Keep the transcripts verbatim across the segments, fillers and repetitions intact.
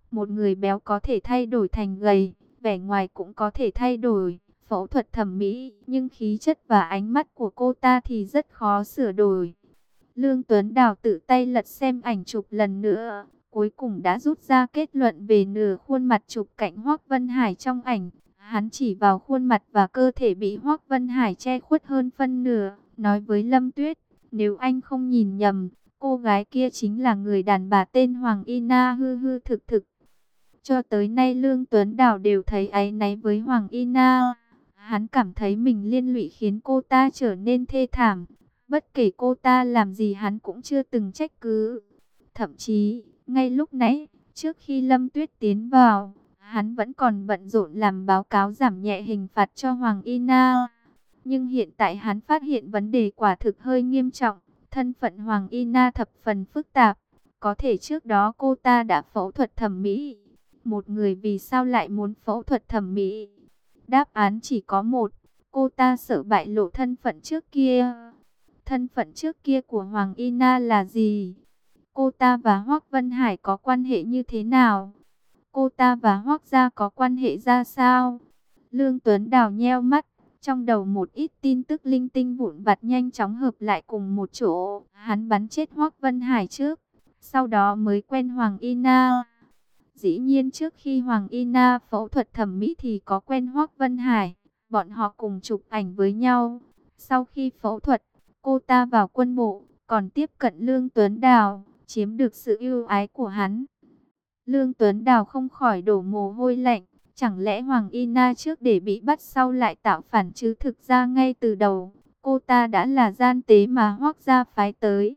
Một người béo có thể thay đổi thành gầy, vẻ ngoài cũng có thể thay đổi, phẫu thuật thẩm mỹ, nhưng khí chất và ánh mắt của cô ta thì rất khó sửa đổi. Lương Tuấn Đào tự tay lật xem ảnh chụp lần nữa, cuối cùng đã rút ra kết luận về nửa khuôn mặt chụp cạnh Hoắc Vân Hải trong ảnh. Hắn chỉ vào khuôn mặt và cơ thể bị Hoắc Vân Hải che khuất hơn phân nửa, nói với Lâm Tuyết, nếu anh không nhìn nhầm, cô gái kia chính là người đàn bà tên Hoàng Y Na hư hư thực thực. Cho tới nay Lương Tuấn Đào đều thấy áy náy với Hoàng Y Na. Hắn cảm thấy mình liên lụy khiến cô ta trở nên thê thảm. Bất kể cô ta làm gì hắn cũng chưa từng trách cứ. Thậm chí, ngay lúc nãy, trước khi Lâm Tuyết tiến vào, hắn vẫn còn bận rộn làm báo cáo giảm nhẹ hình phạt cho Hoàng Y Na. Nhưng hiện tại hắn phát hiện vấn đề quả thực hơi nghiêm trọng. Thân phận Hoàng Y Na thập phần phức tạp. Có thể trước đó cô ta đã phẫu thuật thẩm mỹ. Một người vì sao lại muốn phẫu thuật thẩm mỹ? Đáp án chỉ có một. Cô ta sợ bại lộ thân phận trước kia. Thân phận trước kia của Hoàng Y Na là gì? Cô ta và Hoắc Vân Hải có quan hệ như thế nào? Cô ta và Hoắc gia có quan hệ ra sao? Lương Tuấn Đào nheo mắt, trong đầu một ít tin tức linh tinh vụn vặt nhanh chóng hợp lại cùng một chỗ. Hắn bắn chết Hoắc Vân Hải trước, sau đó mới quen Hoàng Y Na. Dĩ nhiên trước khi Hoàng Y Na phẫu thuật thẩm mỹ thì có quen Hoắc Vân Hải, bọn họ cùng chụp ảnh với nhau. Sau khi phẫu thuật, cô ta vào quân bộ, còn tiếp cận Lương Tuấn Đào, chiếm được sự ưu ái của hắn. Lương Tuấn Đào không khỏi đổ mồ hôi lạnh, chẳng lẽ Hoàng Y Na trước để bị bắt sau lại tạo phản chứ? Thực ra ngay từ đầu, cô ta đã là gian tế mà Hoắc gia phái tới.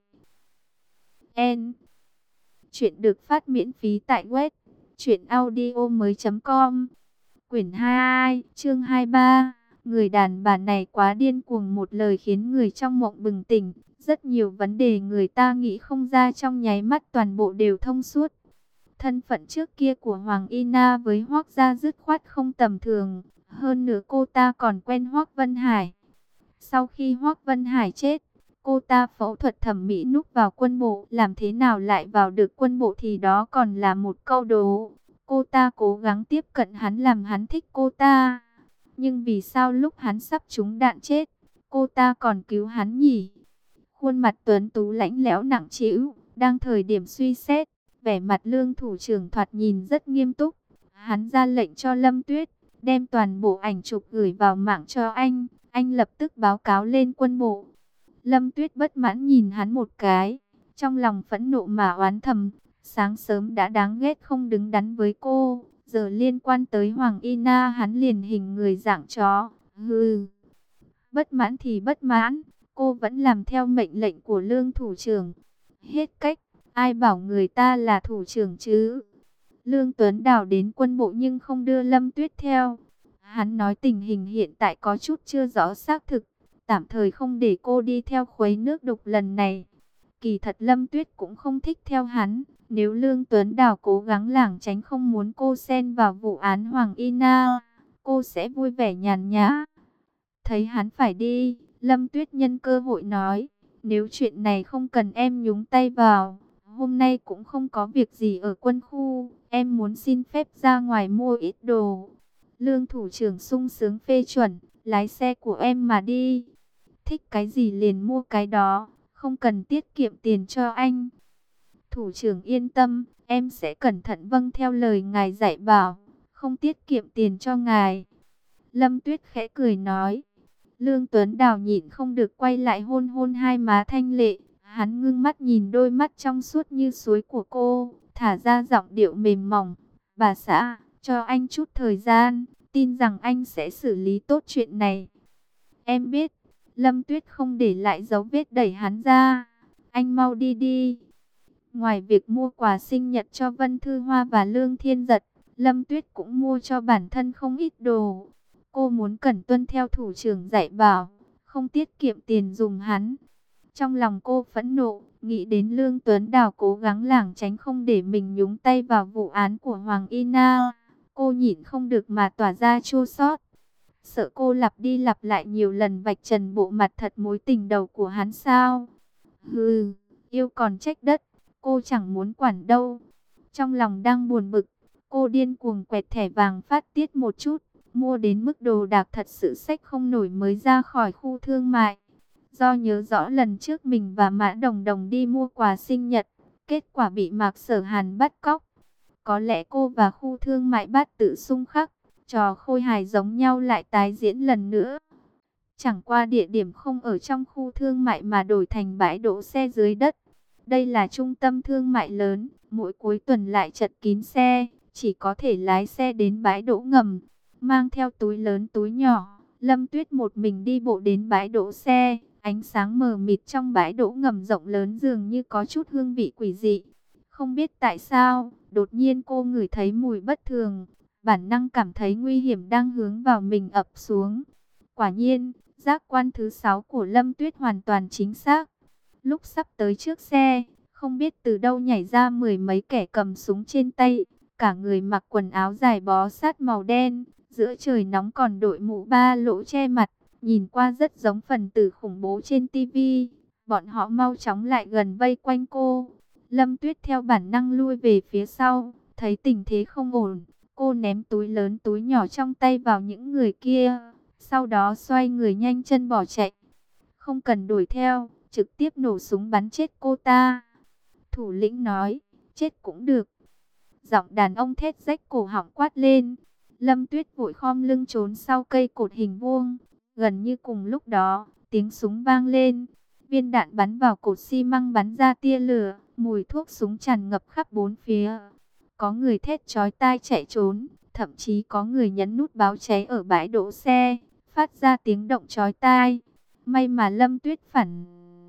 N. Chuyện được phát miễn phí tại web truyện audio mới chấm com. Quyển hai, chương hai mươi ba. Người đàn bà này quá điên cuồng, một lời khiến người trong mộng bừng tỉnh. Rất nhiều vấn đề người ta nghĩ không ra trong nháy mắt toàn bộ đều thông suốt. Thân phận trước kia của Hoàng Y Na với Hoắc gia dứt khoát không tầm thường. Hơn nữa cô ta còn quen Hoắc Vân Hải. Sau khi Hoắc Vân Hải chết, cô ta phẫu thuật thẩm mỹ núp vào quân bộ. Làm thế nào lại vào được quân bộ thì đó còn là một câu đố. Cô ta cố gắng tiếp cận hắn làm hắn thích cô ta. Nhưng vì sao lúc hắn sắp trúng đạn chết, cô ta còn cứu hắn nhỉ? Khuôn mặt tuấn tú lãnh lẽo nặng trĩu, đang thời điểm suy xét, vẻ mặt Lương thủ trưởng thoạt nhìn rất nghiêm túc. Hắn ra lệnh cho Lâm Tuyết, đem toàn bộ ảnh chụp gửi vào mạng cho anh. Anh lập tức báo cáo lên quân bộ. Lâm Tuyết bất mãn nhìn hắn một cái, trong lòng phẫn nộ mà oán thầm. Sáng sớm đã đáng ghét không đứng đắn với cô, giờ liên quan tới Hoàng Y Na hắn liền hình người dạng chó. Hừ, bất mãn thì bất mãn, cô vẫn làm theo mệnh lệnh của Lương thủ trưởng. Hết cách, ai bảo người ta là thủ trưởng chứ? Lương Tuấn Đào đến quân bộ nhưng không đưa Lâm Tuyết theo. Hắn nói tình hình hiện tại có chút chưa rõ xác thực, tạm thời không để cô đi theo khuấy nước đục lần này. Kỳ thật Lâm Tuyết cũng không thích theo hắn. Nếu Lương Tuấn Đào cố gắng lảng tránh không muốn cô xen vào vụ án Hoàng Y Na, cô sẽ vui vẻ nhàn nhã. Thấy hắn phải đi, Lâm Tuyết nhân cơ hội nói, nếu chuyện này không cần em nhúng tay vào, hôm nay cũng không có việc gì ở quân khu, em muốn xin phép ra ngoài mua ít đồ. Lương thủ trưởng sung sướng phê chuẩn, lái xe của em mà đi. Thích cái gì liền mua cái đó, không cần tiết kiệm tiền cho anh. Thủ trưởng yên tâm, em sẽ cẩn thận vâng theo lời ngài dạy bảo, không tiết kiệm tiền cho ngài. Lâm Tuyết khẽ cười nói. Lương Tuấn Đào nhịn không được quay lại hôn hôn hai má thanh lệ. Hắn ngưng mắt nhìn đôi mắt trong suốt như suối của cô, thả ra giọng điệu mềm mỏng. Bà xã, cho anh chút thời gian, tin rằng anh sẽ xử lý tốt chuyện này. Em biết. Lâm Tuyết không để lại dấu vết đẩy hắn ra. Anh mau đi đi. Ngoài việc mua quà sinh nhật cho Vân Thư Hoa và Lương Thiên Giật, Lâm Tuyết cũng mua cho bản thân không ít đồ. Cô muốn cẩn tuân theo thủ trưởng dạy bảo, không tiết kiệm tiền dùng hắn. Trong lòng cô phẫn nộ, nghĩ đến Lương Tuấn Đào cố gắng lảng tránh không để mình nhúng tay vào vụ án của Hoàng Y Na. Cô nhịn không được mà tỏa ra chua xót. Sợ cô lặp đi lặp lại nhiều lần vạch trần bộ mặt thật mối tình đầu của hắn sao? Hừ, yêu còn trách đất. Cô chẳng muốn quản đâu. Trong lòng đang buồn bực, Cô điên cuồng quẹt thẻ vàng phát tiết một chút, mua đến mức đồ đạc thật sự xách không nổi mới ra khỏi khu thương mại. Do nhớ rõ lần trước mình và Mã Đồng Đồng đi mua quà sinh nhật, kết quả bị Mạc Sở Hàn bắt cóc. Có lẽ cô và khu thương mại Bát Tự xung khắc, trò khôi hài giống nhau lại tái diễn lần nữa. Chẳng qua địa điểm không ở trong khu thương mại mà đổi thành bãi đỗ xe dưới đất. Đây là trung tâm thương mại lớn, mỗi cuối tuần lại chật kín xe, chỉ có thể lái xe đến bãi đỗ ngầm, mang theo túi lớn túi nhỏ. Lâm Tuyết một mình đi bộ đến bãi đỗ xe, ánh sáng mờ mịt trong bãi đỗ ngầm rộng lớn dường như có chút hương vị quỷ dị. Không biết tại sao, đột nhiên cô ngửi thấy mùi bất thường, bản năng cảm thấy nguy hiểm đang hướng vào mình ập xuống. Quả nhiên, giác quan thứ sáu của Lâm Tuyết hoàn toàn chính xác. Lúc sắp tới trước xe, không biết từ đâu nhảy ra mười mấy kẻ cầm súng trên tay, cả người mặc quần áo dài bó sát màu đen, giữa trời nóng còn đội mũ ba lỗ che mặt, nhìn qua rất giống phần tử khủng bố trên tivi. Bọn họ mau chóng lại gần vây quanh cô. Lâm Tuyết theo bản năng lui về phía sau, thấy tình thế không ổn, cô ném túi lớn túi nhỏ trong tay vào những người kia, sau đó xoay người nhanh chân bỏ chạy. Không cần đuổi theo, trực tiếp nổ súng bắn chết cô ta. Thủ lĩnh nói, chết cũng được. Giọng đàn ông thét rách cổ họng quát lên. Lâm Tuyết vội khom lưng trốn sau cây cột hình vuông. Gần như cùng lúc đó, tiếng súng vang lên. Viên đạn bắn vào cột xi măng bắn ra tia lửa, mùi thuốc súng tràn ngập khắp bốn phía. Có người thét chói tai chạy trốn, thậm chí có người nhấn nút báo cháy ở bãi đỗ xe, phát ra tiếng động chói tai. May mà Lâm Tuyết phản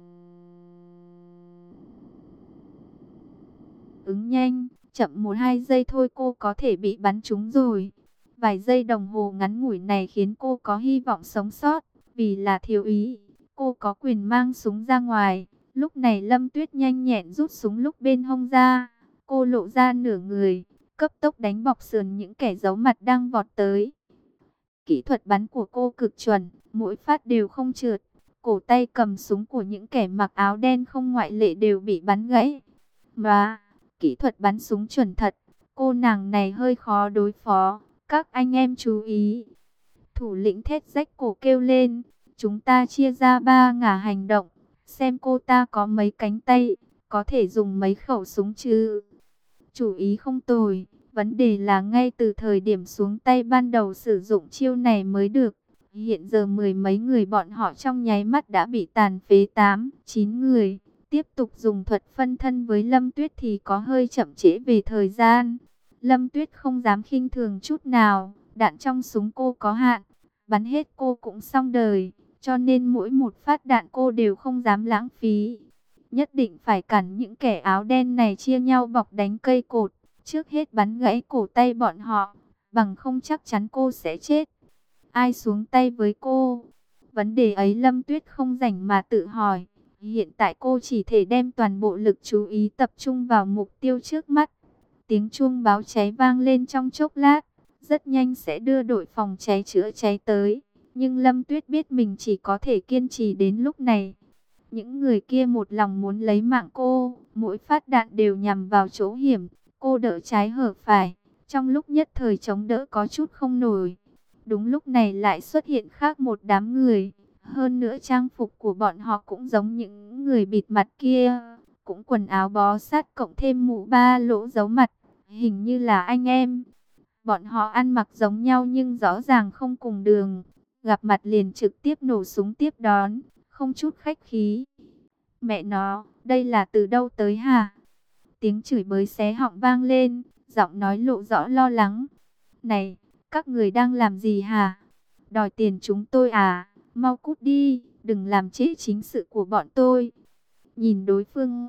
ứng nhanh, chậm một hai giây thôi cô có thể bị bắn trúng rồi. Vài giây đồng hồ ngắn ngủi này khiến cô có hy vọng sống sót, vì là thiếu úy, cô có quyền mang súng ra ngoài. Lúc này Lâm Tuyết nhanh nhẹn rút súng lúc bên hông ra, cô lộ ra nửa người, cấp tốc đánh bọc sườn những kẻ giấu mặt đang vọt tới. Kỹ thuật bắn của cô cực chuẩn, mỗi phát đều không trượt. Cổ tay cầm súng của những kẻ mặc áo đen không ngoại lệ đều bị bắn gãy. Mà, kỹ thuật bắn súng chuẩn thật, cô nàng này hơi khó đối phó, các anh em chú ý. Thủ lĩnh thét rách cổ kêu lên, chúng ta chia ra ba ngả hành động, xem cô ta có mấy cánh tay, có thể dùng mấy khẩu súng chứ. Chủ ý không tồi, vấn đề là ngay từ thời điểm xuống tay ban đầu sử dụng chiêu này mới được. Hiện giờ mười mấy người bọn họ trong nháy mắt đã bị tàn phế tám, chín người. Tiếp tục dùng thuật phân thân với Lâm Tuyết thì có hơi chậm trễ về thời gian. Lâm Tuyết không dám khinh thường chút nào, đạn trong súng cô có hạn, bắn hết cô cũng xong đời, cho nên mỗi một phát đạn cô đều không dám lãng phí. Nhất định phải cản những kẻ áo đen này chia nhau bọc đánh cây cột, trước hết bắn gãy cổ tay bọn họ, bằng không chắc chắn cô sẽ chết. Ai xuống tay với cô? Vấn đề ấy Lâm Tuyết không rảnh mà tự hỏi. Hiện tại cô chỉ thể đem toàn bộ lực chú ý tập trung vào mục tiêu trước mắt. Tiếng chuông báo cháy vang lên trong chốc lát, rất nhanh sẽ đưa đội phòng cháy chữa cháy tới. Nhưng Lâm Tuyết biết mình chỉ có thể kiên trì đến lúc này. Những người kia một lòng muốn lấy mạng cô, mỗi phát đạn đều nhằm vào chỗ hiểm. Cô đỡ trái hở phải, trong lúc nhất thời chống đỡ có chút không nổi. Đúng lúc này lại xuất hiện khác một đám người. Hơn nữa trang phục của bọn họ cũng giống những người bịt mặt kia, cũng quần áo bó sát cộng thêm mũ ba lỗ giấu mặt, hình như là anh em. Bọn họ ăn mặc giống nhau nhưng rõ ràng không cùng đường, gặp mặt liền trực tiếp nổ súng tiếp đón, không chút khách khí. Mẹ nó, đây là từ đâu tới hả? Tiếng chửi bới xé họng vang lên, giọng nói lộ rõ lo lắng. Này, các người đang làm gì hả? Đòi tiền chúng tôi à? Mau cút đi, đừng làm trễ chính sự của bọn tôi. Nhìn đối phương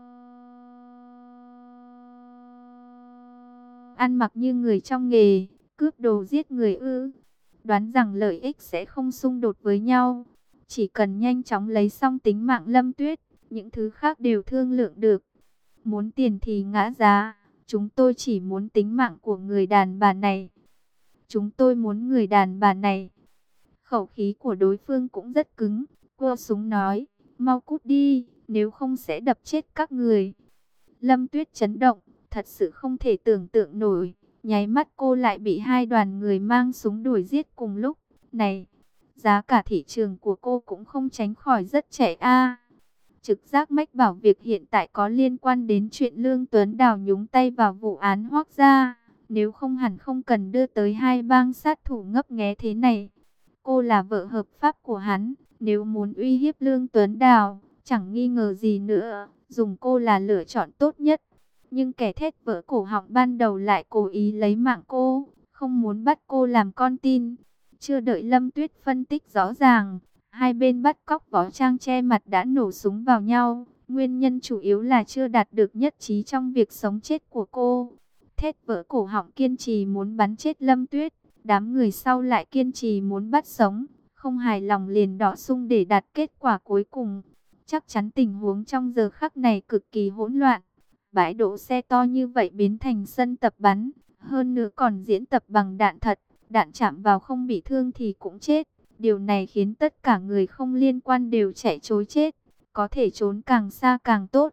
ăn mặc như người trong nghề, cướp đồ giết người ư. Đoán rằng lợi ích sẽ không xung đột với nhau. Chỉ cần nhanh chóng lấy xong tính mạng Lâm Tuyết, những thứ khác đều thương lượng được. Muốn tiền thì ngã giá, chúng tôi chỉ muốn tính mạng của người đàn bà này. Chúng tôi muốn người đàn bà này. Khẩu khí của đối phương cũng rất cứng, cô súng nói, mau cút đi, nếu không sẽ đập chết các người. Lâm Tuyết chấn động, thật sự không thể tưởng tượng nổi, Nháy mắt cô lại bị hai đoàn người mang súng đuổi giết cùng lúc. Này, giá cả thị trường của cô cũng không tránh khỏi rất trẻ a. Trực giác mách bảo việc hiện tại có liên quan đến chuyện Lương Tuấn Đào nhúng tay vào vụ án Hoác gia. Nếu không hẳn không cần đưa tới hai bang sát thủ ngấp nghé thế này. Cô là vợ hợp pháp của hắn, nếu muốn uy hiếp Lương Tuấn Đào, chẳng nghi ngờ gì nữa, dùng cô là lựa chọn tốt nhất. Nhưng kẻ thét vỡ cổ họng ban đầu lại cố ý lấy mạng cô, không muốn bắt cô làm con tin. Chưa đợi Lâm Tuyết phân tích rõ ràng, hai bên bắt cóc võ trang che mặt đã nổ súng vào nhau. Nguyên nhân chủ yếu là chưa đạt được nhất trí trong việc sống chết của cô. Thét vỡ cổ họng kiên trì muốn bắn chết Lâm Tuyết, đám người sau lại kiên trì muốn bắt sống. Không hài lòng liền đọ sung để đạt kết quả cuối cùng. Chắc chắn tình huống trong giờ khắc này cực kỳ hỗn loạn. Bãi đỗ xe to như vậy biến thành sân tập bắn, hơn nữa còn diễn tập bằng đạn thật, đạn chạm vào không bị thương thì cũng chết. Điều này khiến tất cả người không liên quan đều chạy trối chết, có thể trốn càng xa càng tốt.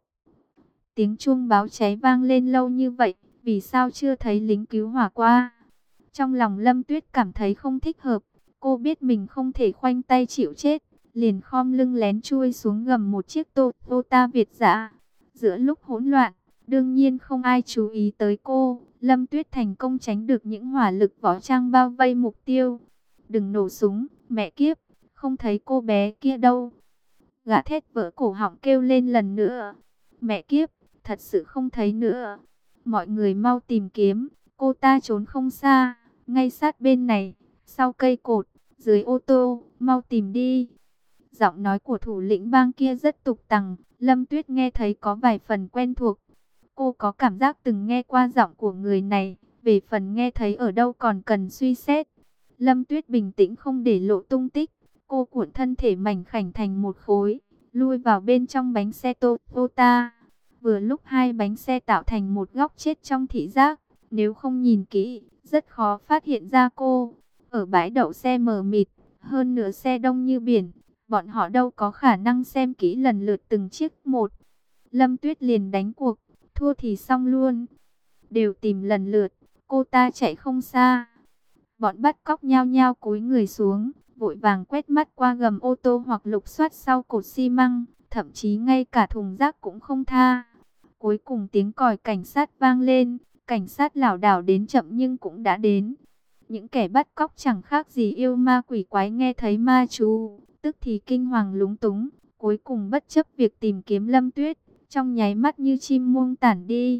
Tiếng chuông báo cháy vang lên lâu như vậy, vì sao chưa thấy lính cứu hỏa qua? Trong lòng Lâm Tuyết cảm thấy không thích hợp, cô biết mình không thể khoanh tay chịu chết, liền khom lưng lén chui xuống gầm một chiếc Toyota Việt dã. Giữa lúc hỗn loạn, đương nhiên không ai chú ý tới cô, Lâm Tuyết thành công tránh được những hỏa lực võ trang bao vây mục tiêu. Đừng nổ súng, mẹ kiếp, không thấy cô bé kia đâu. Gã thét vỡ cổ họng kêu lên lần nữa. Mẹ kiếp, thật sự không thấy nữa. Mọi người mau tìm kiếm, cô ta trốn không xa, ngay sát bên này, sau cây cột, dưới ô tô, mau tìm đi. Giọng nói của thủ lĩnh bang kia rất tục tằng, Lâm Tuyết nghe thấy có vài phần quen thuộc. Cô có cảm giác từng nghe qua giọng của người này, về phần nghe thấy ở đâu còn cần suy xét. Lâm Tuyết bình tĩnh không để lộ tung tích, cô cuộn thân thể mảnh khảnh thành một khối, lui vào bên trong bánh xe Toyota. Vừa lúc hai bánh xe tạo thành một góc chết trong thị giác, nếu không nhìn kỹ, rất khó phát hiện ra cô. Ở bãi đậu xe mờ mịt, hơn nữa xe đông như biển, bọn họ đâu có khả năng xem kỹ lần lượt từng chiếc một. Lâm Tuyết liền đánh cuộc, thua thì xong luôn. Đều tìm lần lượt, cô ta chạy không xa. Bọn bắt cóc nhao nhao cúi người xuống, vội vàng quét mắt qua gầm ô tô hoặc lục soát sau cột xi măng, thậm chí ngay cả thùng rác cũng không tha. Cuối cùng tiếng còi cảnh sát vang lên, cảnh sát lảo đảo đến chậm nhưng cũng đã đến. Những kẻ bắt cóc chẳng khác gì yêu ma quỷ quái nghe thấy ma chú, tức thì kinh hoàng lúng túng, cuối cùng bất chấp việc tìm kiếm Lâm Tuyết, trong nháy mắt như chim muông tản đi.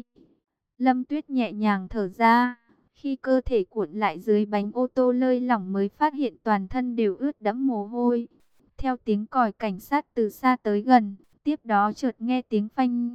Lâm Tuyết nhẹ nhàng thở ra, khi cơ thể cuộn lại dưới bánh ô tô lơi lỏng mới phát hiện toàn thân đều ướt đẫm mồ hôi. Theo tiếng còi cảnh sát từ xa tới gần, tiếp đó chợt nghe tiếng phanh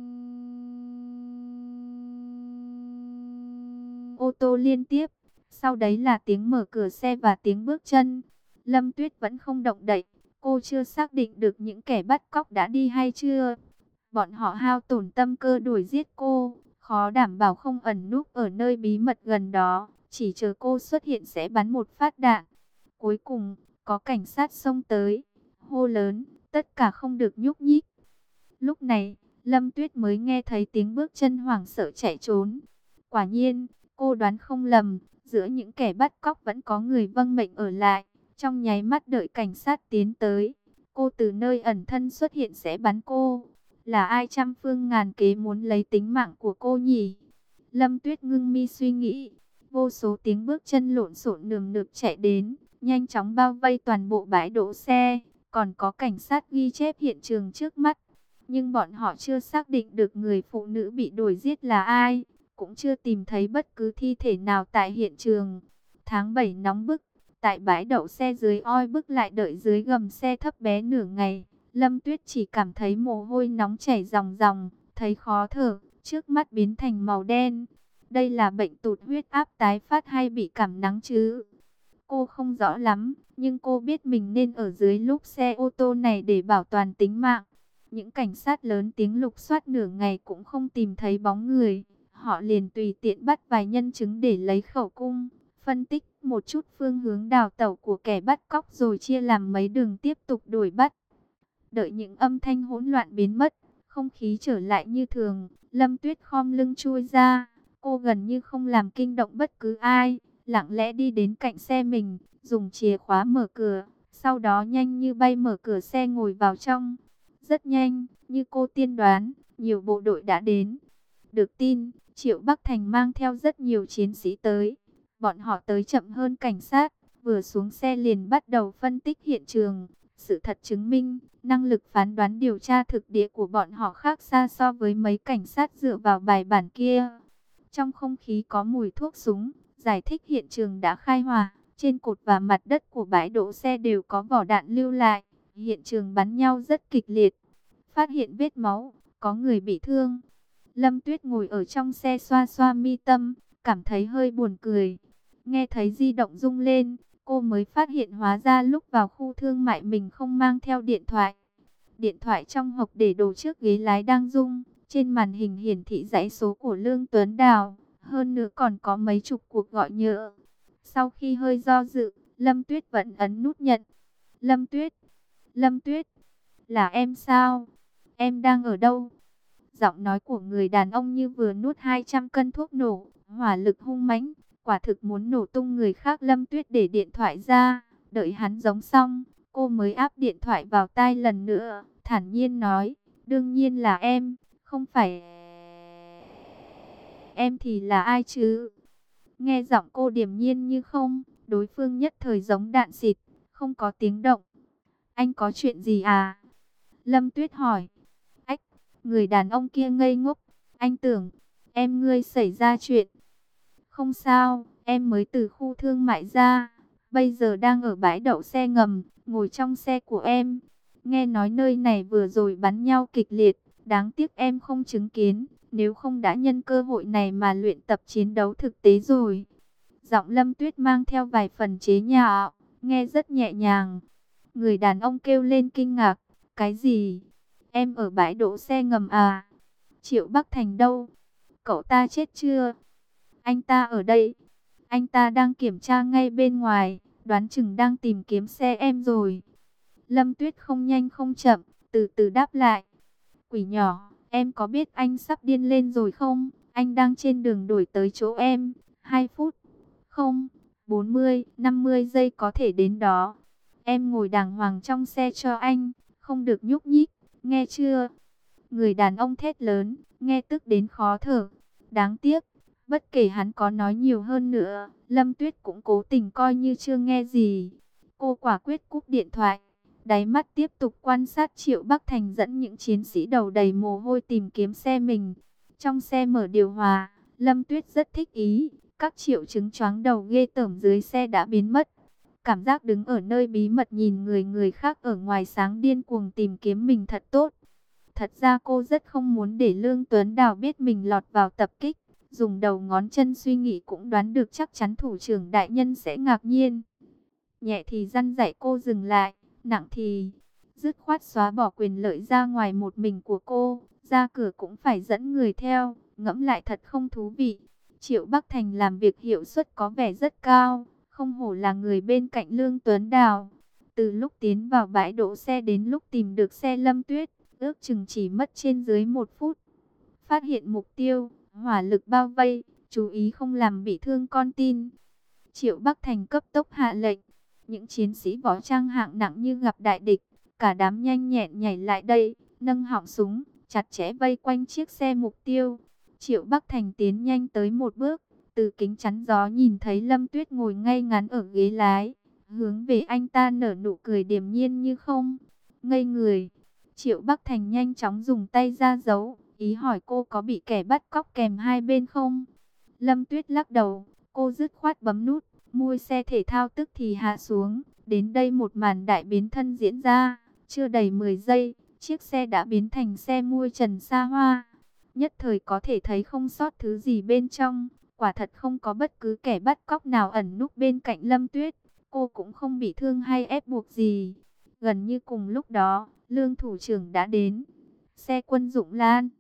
ô tô liên tiếp, sau đấy là tiếng mở cửa xe và tiếng bước chân. Lâm Tuyết vẫn không động đậy, cô chưa xác định được những kẻ bắt cóc đã đi hay chưa. Bọn họ hao tổn tâm cơ đuổi giết cô, khó đảm bảo không ẩn núp ở nơi bí mật gần đó, chỉ chờ cô xuất hiện sẽ bắn một phát đạn. Cuối cùng, có cảnh sát xông tới, hô lớn, tất cả không được nhúc nhích. Lúc này, Lâm Tuyết mới nghe thấy tiếng bước chân hoảng sợ chạy trốn. Quả nhiên, cô đoán không lầm, giữa những kẻ bắt cóc vẫn có người vâng mệnh ở lại. Trong nháy mắt đợi cảnh sát tiến tới, cô từ nơi ẩn thân xuất hiện sẽ bắn cô. Là ai trăm phương ngàn kế muốn lấy tính mạng của cô nhỉ? Lâm Tuyết ngưng mi suy nghĩ. Vô số tiếng bước chân lộn xộn nườm nượp chạy đến, nhanh chóng bao vây toàn bộ bãi đỗ xe. Còn có cảnh sát ghi chép hiện trường trước mắt. Nhưng bọn họ chưa xác định được người phụ nữ bị đuổi giết là ai. Cũng chưa tìm thấy bất cứ thi thể nào tại hiện trường. Tháng bảy nóng bức, tại bãi đậu xe dưới oi bức lại đợi dưới gầm xe thấp bé nửa ngày. Lâm Tuyết chỉ cảm thấy mồ hôi nóng chảy ròng ròng, thấy khó thở, trước mắt biến thành màu đen. Đây là bệnh tụt huyết áp tái phát hay bị cảm nắng chứ? Cô không rõ lắm, nhưng cô biết mình nên ở dưới lốp xe ô tô này để bảo toàn tính mạng. Những cảnh sát lớn tiếng lục soát nửa ngày cũng không tìm thấy bóng người. Họ liền tùy tiện bắt vài nhân chứng để lấy khẩu cung, phân tích một chút phương hướng đào tẩu của kẻ bắt cóc rồi chia làm mấy đường tiếp tục đuổi bắt. Đợi những âm thanh hỗn loạn biến mất, không khí trở lại như thường, Lâm Tuyết khom lưng chui ra, Cô gần như không làm kinh động bất cứ ai, lặng lẽ đi đến cạnh xe mình, dùng chìa khóa mở cửa, sau đó nhanh như bay mở cửa xe ngồi vào trong. Rất nhanh, như cô tiên đoán, nhiều bộ đội đã đến. Được tin, Triệu Bắc Thành mang theo rất nhiều chiến sĩ tới. Bọn họ tới chậm hơn cảnh sát, vừa xuống xe liền bắt đầu phân tích hiện trường. Sự thật chứng minh, năng lực phán đoán điều tra thực địa của bọn họ khác xa so với mấy cảnh sát dựa vào bài bản kia. Trong không khí có mùi thuốc súng, giải thích hiện trường đã khai hỏa. Trên cột và mặt đất của bãi đỗ xe đều có vỏ đạn lưu lại. Hiện trường bắn nhau rất kịch liệt. Phát hiện vết máu, có người bị thương. Lâm Tuyết ngồi ở trong xe xoa xoa mi tâm, cảm thấy hơi buồn cười. Nghe thấy di động rung lên, cô mới phát hiện hóa ra lúc vào khu thương mại mình không mang theo điện thoại. Điện thoại trong hộp để đồ trước ghế lái đang rung, trên màn hình hiển thị dãy số của Lương Tuấn Đào, hơn nữa còn có mấy chục cuộc gọi nhỡ. Sau khi hơi do dự, Lâm Tuyết vẫn ấn nút nhận. Lâm Tuyết, Lâm Tuyết, là em sao? Em đang ở đâu? Giọng nói của người đàn ông như vừa nuốt hai trăm cân thuốc nổ, hỏa lực hung mãnh, quả thực muốn nổ tung người khác. Lâm Tuyết để điện thoại ra, đợi hắn giống xong, cô mới áp điện thoại vào tai lần nữa, thản nhiên nói, đương nhiên là em, không phải em thì là ai chứ? Nghe giọng cô điềm nhiên như không, đối phương nhất thời giống đạn xịt, không có tiếng động. Anh có chuyện gì à? Lâm Tuyết hỏi. Ách, người đàn ông kia ngây ngốc, anh tưởng em ngươi xảy ra chuyện. Không sao, em mới từ khu thương mại ra, bây giờ đang ở bãi đậu xe ngầm, ngồi trong xe của em. Nghe nói nơi này vừa rồi bắn nhau kịch liệt, đáng tiếc em không chứng kiến, nếu không đã nhân cơ hội này mà luyện tập chiến đấu thực tế rồi. Giọng Lâm Tuyết mang theo vài phần chế nhạo, nghe rất nhẹ nhàng. Người đàn ông kêu lên kinh ngạc, cái gì? Em ở bãi đỗ xe ngầm à? Triệu Bắc Thành đâu? Cậu ta chết chưa? Anh ta ở đây. Anh ta đang kiểm tra ngay bên ngoài, đoán chừng đang tìm kiếm xe em rồi. Lâm Tuyết không nhanh không chậm, từ từ đáp lại. Quỷ nhỏ, em có biết anh sắp điên lên rồi không? Anh đang trên đường đuổi tới chỗ em. Hai phút. Không, bốn mươi, năm mươi giây có thể đến đó. Em ngồi đàng hoàng trong xe cho anh, không được nhúc nhích, nghe chưa? Người đàn ông thét lớn, nghe tức đến khó thở. Đáng tiếc, bất kể hắn có nói nhiều hơn nữa, Lâm Tuyết cũng cố tình coi như chưa nghe gì. Cô quả quyết cúp điện thoại, đáy mắt tiếp tục quan sát Triệu Bắc Thành dẫn những chiến sĩ đầu đầy mồ hôi tìm kiếm xe mình. Trong xe mở điều hòa, Lâm Tuyết rất thích ý, các triệu chứng choáng đầu ghê tởm dưới xe đã biến mất. Cảm giác đứng ở nơi bí mật nhìn người người khác ở ngoài sáng điên cuồng tìm kiếm mình thật tốt. Thật ra cô rất không muốn để Lương Tuấn Đào biết mình lọt vào tập kích. Dùng đầu ngón chân suy nghĩ cũng đoán được chắc chắn thủ trưởng đại nhân sẽ ngạc nhiên. Nhẹ thì răn dạy cô dừng lại, nặng thì dứt khoát xóa bỏ quyền lợi ra ngoài một mình của cô. Ra cửa cũng phải dẫn người theo, ngẫm lại thật không thú vị. Triệu Bắc Thành làm việc hiệu suất có vẻ rất cao, không hổ là người bên cạnh Lương Tuấn Đào. Từ lúc tiến vào bãi đỗ xe đến lúc tìm được xe Lâm Tuyết, ước chừng chỉ mất trên dưới một phút. Phát hiện mục tiêu, hỏa lực bao vây, chú ý không làm bị thương con tin. Triệu Bắc Thành cấp tốc hạ lệnh, những chiến sĩ võ trang hạng nặng như gặp đại địch, cả đám nhanh nhẹn nhảy lại đây, nâng họng súng, chặt chẽ vây quanh chiếc xe mục tiêu. Triệu Bắc Thành tiến nhanh tới một bước, từ kính chắn gió nhìn thấy Lâm Tuyết ngồi ngay ngắn ở ghế lái, hướng về anh ta nở nụ cười điềm nhiên như không. Ngây người, Triệu Bắc Thành nhanh chóng dùng tay ra dấu, ý hỏi cô có bị kẻ bắt cóc kèm hai bên không. Lâm Tuyết lắc đầu, cô dứt khoát bấm nút, mui xe thể thao tức thì hạ xuống. Đến đây một màn đại biến thân diễn ra, chưa đầy mười giây, chiếc xe đã biến thành xe mui trần xa hoa. Nhất thời có thể thấy không sót thứ gì bên trong, quả thật không có bất cứ kẻ bắt cóc nào ẩn núp bên cạnh Lâm Tuyết. Cô cũng không bị thương hay ép buộc gì. Gần như cùng lúc đó, Lương thủ trưởng đã đến. Xe quân dụng lan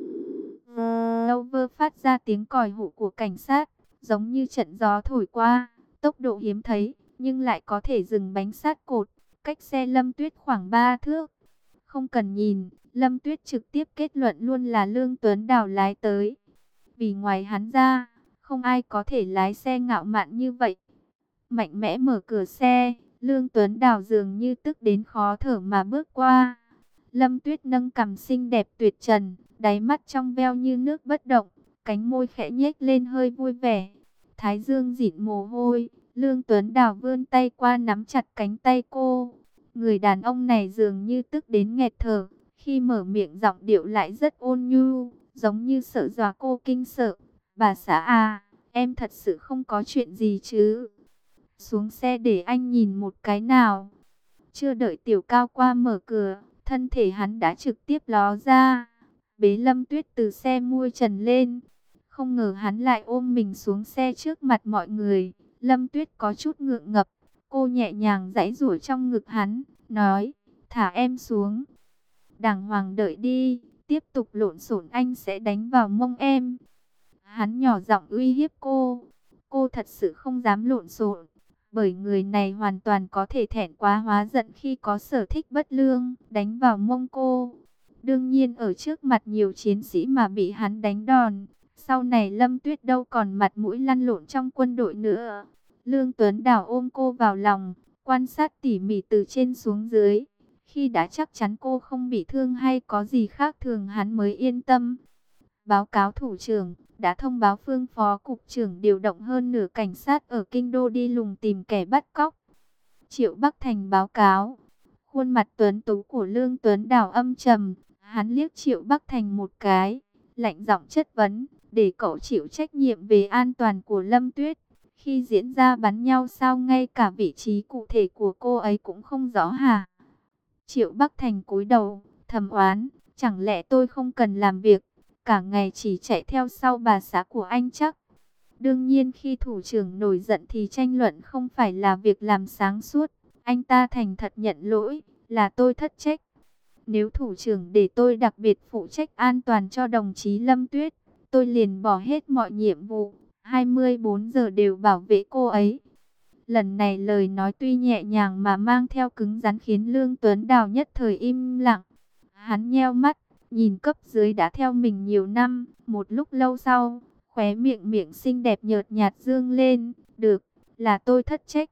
Lover phát ra tiếng còi hụ của cảnh sát, giống như trận gió thổi qua, tốc độ hiếm thấy, nhưng lại có thể dừng bánh sát cột, cách xe Lâm Tuyết khoảng ba thước. Không cần nhìn, Lâm Tuyết trực tiếp kết luận luôn là Lương Tuấn Đào lái tới. vì ngoài hắn ra, không ai có thể lái xe ngạo mạn như vậy. Mạnh mẽ mở cửa xe, Lương Tuấn Đào dường như tức đến khó thở mà bước qua. Lâm Tuyết nâng cằm xinh đẹp tuyệt trần, đáy mắt trong veo như nước bất động, cánh môi khẽ nhếch lên hơi vui vẻ. Thái dương dịn mồ hôi, Lương Tuấn Đào vươn tay qua nắm chặt cánh tay cô. Người đàn ông này dường như tức đến nghẹt thở, khi mở miệng giọng điệu lại rất ôn nhu, giống như sợ dọa cô kinh sợ. Bà xã à, em thật sự không có chuyện gì chứ? Xuống xe để anh nhìn một cái nào. Chưa đợi Tiểu Cao qua mở cửa, thân thể hắn đã trực tiếp ló ra, bế Lâm Tuyết từ xe mui trần lên. Không ngờ hắn lại ôm mình xuống xe trước mặt mọi người. Lâm Tuyết có chút ngượng ngập, cô nhẹ nhàng giãy giụa trong ngực hắn, nói, thả em xuống. Đàng hoàng đợi đi, tiếp tục lộn xộn anh sẽ đánh vào mông em. Hắn nhỏ giọng uy hiếp cô. Cô thật sự không dám lộn xộn, bởi người này hoàn toàn có thể thẹn quá hóa giận khi có sở thích bất lương, đánh vào mông cô. Đương nhiên ở trước mặt nhiều chiến sĩ mà bị hắn đánh đòn, sau này Lâm Tuyết đâu còn mặt mũi lăn lộn trong quân đội nữa. Lương Tuấn Đào ôm cô vào lòng, quan sát tỉ mỉ từ trên xuống dưới. Khi đã chắc chắn cô không bị thương hay có gì khác thường, hắn mới yên tâm. Báo cáo thủ trưởng, đã thông báo Phương Phó Cục trưởng điều động hơn nửa cảnh sát ở Kinh Đô đi lùng tìm kẻ bắt cóc. Triệu Bắc Thành báo cáo. Khuôn mặt tuấn tú của Lương Tuấn Đào âm trầm, hắn liếc Triệu Bắc Thành một cái, lạnh giọng chất vấn, để cậu chịu trách nhiệm về an toàn của Lâm Tuyết. Khi diễn ra bắn nhau sao ngay cả vị trí cụ thể của cô ấy cũng không rõ hả? Triệu Bắc Thành cúi đầu, thầm oán, chẳng lẽ tôi không cần làm việc, cả ngày chỉ chạy theo sau bà xã của anh chắc? Đương nhiên khi thủ trưởng nổi giận thì tranh luận không phải là việc làm sáng suốt. Anh ta thành thật nhận lỗi, là tôi thất trách. Nếu thủ trưởng để tôi đặc biệt phụ trách an toàn cho đồng chí Lâm Tuyết, tôi liền bỏ hết mọi nhiệm vụ, hai mươi bốn giờ đều bảo vệ cô ấy. Lần này lời nói tuy nhẹ nhàng mà mang theo cứng rắn khiến Lương Tuấn Đào nhất thời im lặng. Hắn nheo mắt, nhìn cấp dưới đã theo mình nhiều năm, một lúc lâu sau, khóe miệng miệng xinh đẹp nhợt nhạt dương lên, được, là tôi thất trách.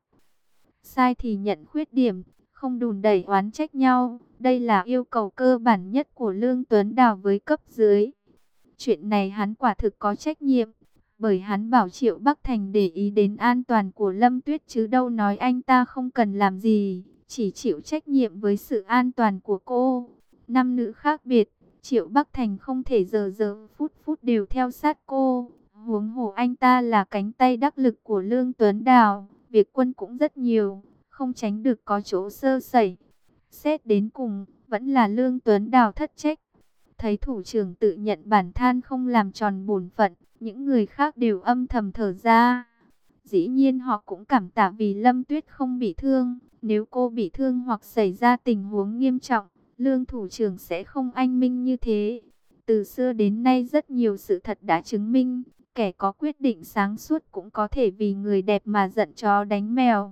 Sai thì nhận khuyết điểm, không đùn đẩy oán trách nhau, đây là yêu cầu cơ bản nhất của Lương Tuấn Đào với cấp dưới. Chuyện này hắn quả thực có trách nhiệm, bởi hắn bảo Triệu Bắc Thành để ý đến an toàn của Lâm Tuyết chứ đâu nói anh ta không cần làm gì, chỉ chịu trách nhiệm với sự an toàn của cô. Nam nữ khác biệt, Triệu Bắc Thành không thể giờ giờ phút phút đều theo sát cô. Huống hồ anh ta là cánh tay đắc lực của Lương Tuấn Đào, việc quân cũng rất nhiều, không tránh được có chỗ sơ sẩy. Xét đến cùng, vẫn là Lương Tuấn Đào thất trách. Thấy thủ trưởng tự nhận bản than không làm tròn bổn phận, những người khác đều âm thầm thở ra. Dĩ nhiên họ cũng cảm tạ vì Lâm Tuyết không bị thương. Nếu cô bị thương hoặc xảy ra tình huống nghiêm trọng, Lương thủ trưởng sẽ không anh minh như thế. Từ xưa đến nay rất nhiều sự thật đã chứng minh, kẻ có quyết định sáng suốt cũng có thể vì người đẹp mà giận chó đánh mèo.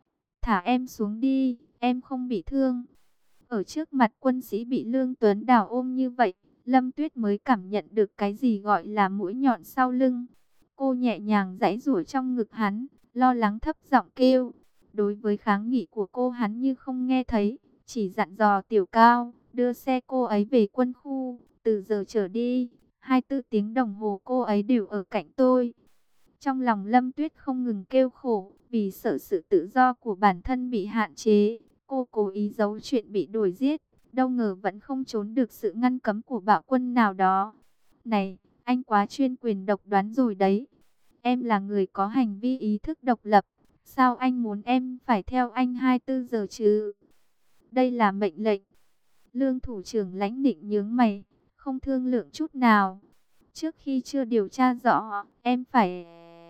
Thả em xuống đi, em không bị thương. Ở trước mặt quân sĩ bị Lương Tuấn Đào ôm như vậy, Lâm Tuyết mới cảm nhận được cái gì gọi là mũi nhọn sau lưng. Cô nhẹ nhàng giãy giụa trong ngực hắn, lo lắng thấp giọng kêu. Đối với kháng nghị của cô hắn như không nghe thấy, chỉ dặn dò Tiểu Cao, đưa xe cô ấy về quân khu, từ giờ trở đi, hai mươi bốn tiếng đồng hồ cô ấy đều ở cạnh tôi. Trong lòng Lâm Tuyết không ngừng kêu khổ, vì sợ sự tự do của bản thân bị hạn chế. Cô cố ý giấu chuyện bị đuổi giết, đâu ngờ vẫn không trốn được sự ngăn cấm của bạo quân nào đó. Này, anh quá chuyên quyền độc đoán rồi đấy. Em là người có hành vi ý thức độc lập. Sao anh muốn em phải theo anh hai mươi bốn giờ chứ? Đây là mệnh lệnh. Lương thủ trưởng lãnh định nhướng mày, không thương lượng chút nào. Trước khi chưa điều tra rõ, em phải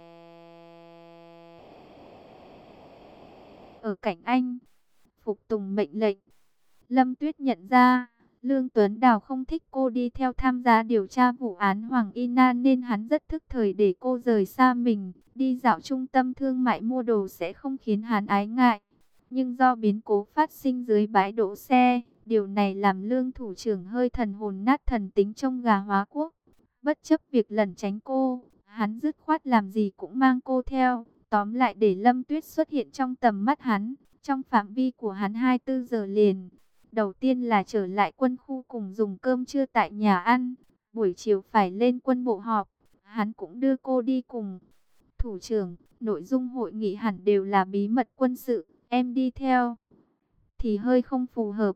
ở cạnh anh, phục tùng mệnh lệnh. Lâm Tuyết nhận ra, Lương Tuấn Đào không thích cô đi theo tham gia điều tra vụ án Hoàng Y Na nên hắn rất thức thời để cô rời xa mình. Đi dạo trung tâm thương mại mua đồ sẽ không khiến hắn ái ngại. Nhưng do biến cố phát sinh dưới bãi đỗ xe, điều này làm Lương thủ trưởng hơi thần hồn nát thần tính trông gà hóa quốc. Bất chấp việc lẩn tránh cô, hắn dứt khoát làm gì cũng mang cô theo. Tóm lại để Lâm Tuyết xuất hiện trong tầm mắt hắn, trong phạm vi của hắn hai mươi tư giờ liền. Đầu tiên là trở lại quân khu cùng dùng cơm trưa tại nhà ăn. Buổi chiều phải lên quân bộ họp, hắn cũng đưa cô đi cùng. Thủ trưởng, nội dung hội nghị hẳn đều là bí mật quân sự, em đi theo thì hơi không phù hợp.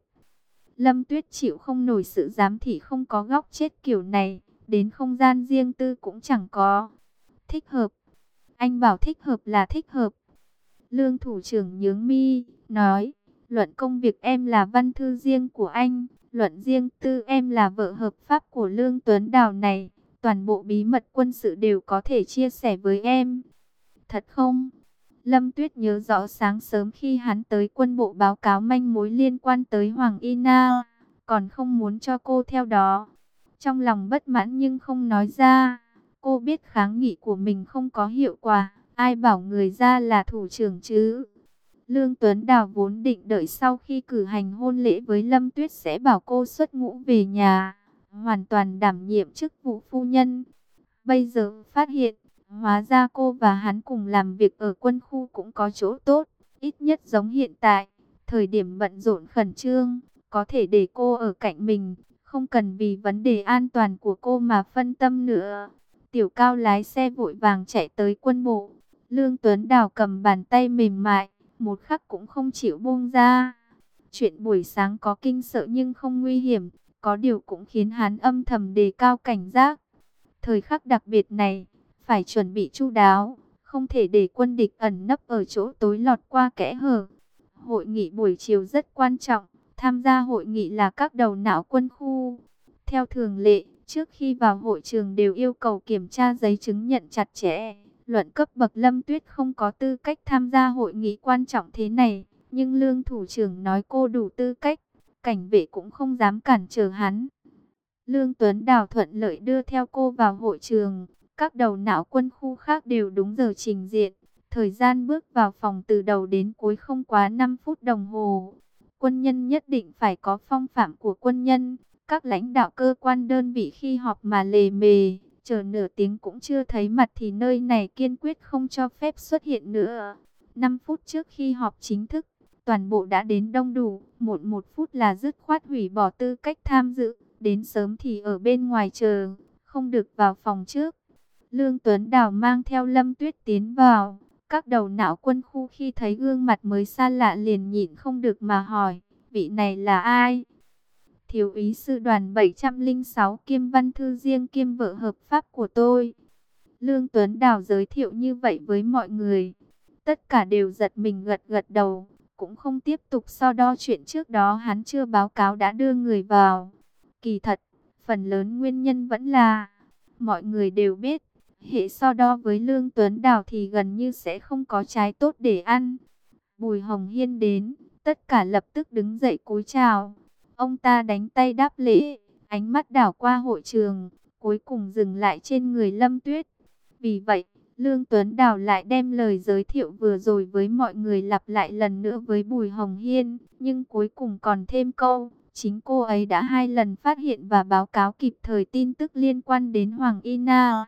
Lâm Tuyết chịu không nổi sự giám thị không có góc chết kiểu này, đến không gian riêng tư cũng chẳng có. Thích hợp, anh bảo thích hợp là thích hợp. Lương thủ trưởng nhướng mi, nói, luận công việc em là văn thư riêng của anh, luận riêng tư em là vợ hợp pháp của Lương Tuấn Đào này. Toàn bộ bí mật quân sự đều có thể chia sẻ với em. Thật không? Lâm Tuyết nhớ rõ sáng sớm khi hắn tới quân bộ báo cáo manh mối liên quan tới Hoàng Y Na, còn không muốn cho cô theo đó. Trong lòng bất mãn nhưng không nói ra. Cô biết kháng nghị của mình không có hiệu quả, ai bảo người ra là thủ trưởng chứ. Lương Tuấn Đào vốn định đợi sau khi cử hành hôn lễ với Lâm Tuyết sẽ bảo cô xuất ngũ về nhà, hoàn toàn đảm nhiệm chức vụ phu nhân. Bây giờ phát hiện, hóa ra cô và hắn cùng làm việc ở quân khu cũng có chỗ tốt, ít nhất giống hiện tại, thời điểm bận rộn khẩn trương, có thể để cô ở cạnh mình, không cần vì vấn đề an toàn của cô mà phân tâm nữa. Tiểu Cao lái xe vội vàng chạy tới quân bộ, Lương Tuấn Đào cầm bàn tay mềm mại, một khắc cũng không chịu buông ra. Chuyện buổi sáng có kinh sợ nhưng không nguy hiểm, có điều cũng khiến hắn âm thầm đề cao cảnh giác. Thời khắc đặc biệt này, phải chuẩn bị chu đáo, không thể để quân địch ẩn nấp ở chỗ tối lọt qua kẽ hở. Hội nghị buổi chiều rất quan trọng, tham gia hội nghị là các đầu não quân khu. Theo thường lệ, trước khi vào hội trường đều yêu cầu kiểm tra giấy chứng nhận chặt chẽ. Luận cấp bậc Lâm Tuyết không có tư cách tham gia hội nghị quan trọng thế này, nhưng Lương thủ trưởng nói cô đủ tư cách, cảnh vệ cũng không dám cản trở hắn. Lương Tuấn Đào thuận lợi đưa theo cô vào hội trường, các đầu não quân khu khác đều đúng giờ trình diện. Thời gian bước vào phòng từ đầu đến cuối không quá năm phút đồng hồ. Quân nhân nhất định phải có phong phạm của quân nhân. Các lãnh đạo cơ quan đơn vị khi họp mà lề mề, chờ nửa tiếng cũng chưa thấy mặt thì nơi này kiên quyết không cho phép xuất hiện nữa. năm phút trước khi họp chính thức, toàn bộ đã đến đông đủ, muộn một phút là dứt khoát hủy bỏ tư cách tham dự, đến sớm thì ở bên ngoài chờ, không được vào phòng trước. Lương Tuấn Đào mang theo Lâm Tuyết tiến vào, các đầu não quân khu khi thấy gương mặt mới xa lạ liền nhịn không được mà hỏi, vị này là ai? Thiếu úy sư đoàn bảy trăm lẻ sáu kiêm văn thư riêng kiêm vợ hợp pháp của tôi. Lương Tuấn Đào giới thiệu như vậy với mọi người. Tất cả đều giật mình gật gật đầu, cũng không tiếp tục so đo chuyện trước đó hắn chưa báo cáo đã đưa người vào. Kỳ thật, phần lớn nguyên nhân vẫn là, mọi người đều biết, hệ so đo với Lương Tuấn Đào thì gần như sẽ không có trái tốt để ăn. Bùi Hồng Hiên đến, tất cả lập tức đứng dậy cúi chào. Ông ta đánh tay đáp lễ, ánh mắt đảo qua hội trường, cuối cùng dừng lại trên người Lâm Tuyết. Vì vậy, Lương Tuấn Đào lại đem lời giới thiệu vừa rồi với mọi người lặp lại lần nữa với Bùi Hồng Hiên, nhưng cuối cùng còn thêm câu, chính cô ấy đã hai lần phát hiện và báo cáo kịp thời tin tức liên quan đến Hoàng Y Na.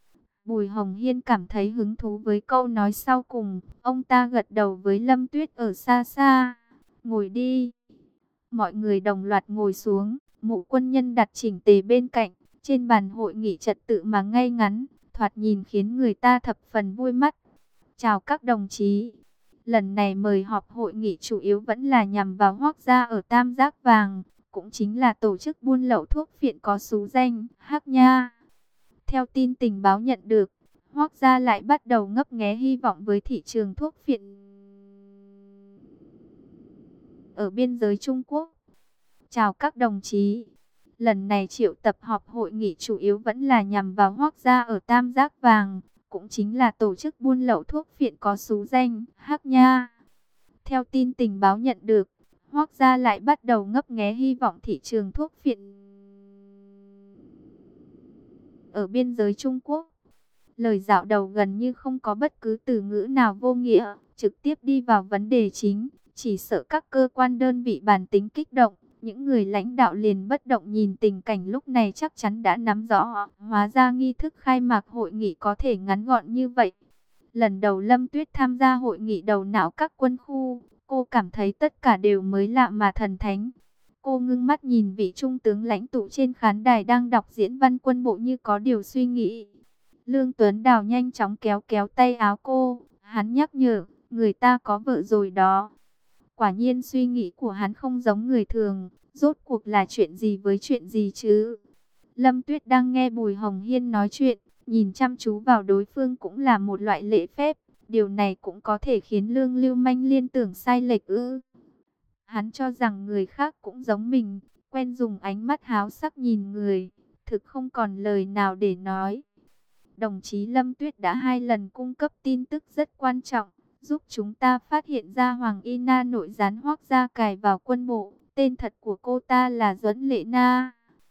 Bùi Hồng Hiên cảm thấy hứng thú với câu nói sau cùng, ông ta gật đầu với Lâm Tuyết ở xa xa, ngồi đi. Mọi người đồng loạt ngồi xuống, mũ quân nhân đặt chỉnh tề bên cạnh, trên bàn hội nghị trật tự mà ngay ngắn, thoạt nhìn khiến người ta thập phần vui mắt. Chào các đồng chí, lần này mời họp hội nghị chủ yếu vẫn là nhằm vào Hoắc gia ở Tam Giác Vàng, cũng chính là tổ chức buôn lậu thuốc phiện có xú danh Hắc Nha. Theo tin tình báo nhận được, Hoắc gia lại bắt đầu ngấp nghé hy vọng với thị trường thuốc phiện ở biên giới Trung Quốc. Chào các đồng chí, lần này triệu tập họp hội nghị chủ yếu vẫn là nhằm vào Hoắc gia ở Tam Giác Vàng, cũng chính là tổ chức buôn lậu thuốc phiện có xú danh Hắc Nha. Theo tin tình báo nhận được, Hoắc gia lại bắt đầu ngấp nghé hy vọng thị trường thuốc phiện ở biên giới Trung Quốc. Lời dạo đầu gần như không có bất cứ từ ngữ nào vô nghĩa, trực tiếp đi vào vấn đề chính, chỉ sợ các cơ quan đơn vị bản tính kích động, Những người lãnh đạo liền bất động nhìn tình cảnh lúc này chắc chắn đã nắm rõ. Hóa ra nghi thức khai mạc hội nghị có thể ngắn gọn như vậy. Lần đầu Lâm Tuyết tham gia hội nghị đầu não các quân khu, cô cảm thấy tất cả đều mới lạ mà thần thánh. Cô ngưng mắt nhìn vị trung tướng lãnh tụ trên khán đài đang đọc diễn văn quân bộ như có điều suy nghĩ. Lương Tuấn Đào nhanh chóng kéo kéo tay áo cô, hắn nhắc nhở, người ta có vợ rồi đó. Quả nhiên suy nghĩ của hắn không giống người thường, rốt cuộc là chuyện gì với chuyện gì chứ? Lâm Tuyết đang nghe Bùi Hồng Hiên nói chuyện, nhìn chăm chú vào đối phương cũng là một loại lễ phép, điều này cũng có thể khiến Lương Lưu Manh liên tưởng sai lệch ư? Hắn cho rằng người khác cũng giống mình, quen dùng ánh mắt háo sắc nhìn người, thực không còn lời nào để nói. Đồng chí Lâm Tuyết đã hai lần cung cấp tin tức rất quan trọng, giúp chúng ta phát hiện ra Hoàng Y Na nội gián Hoắc Gia cài vào quân bộ. Tên thật của cô ta là Duẫn Lệ Na.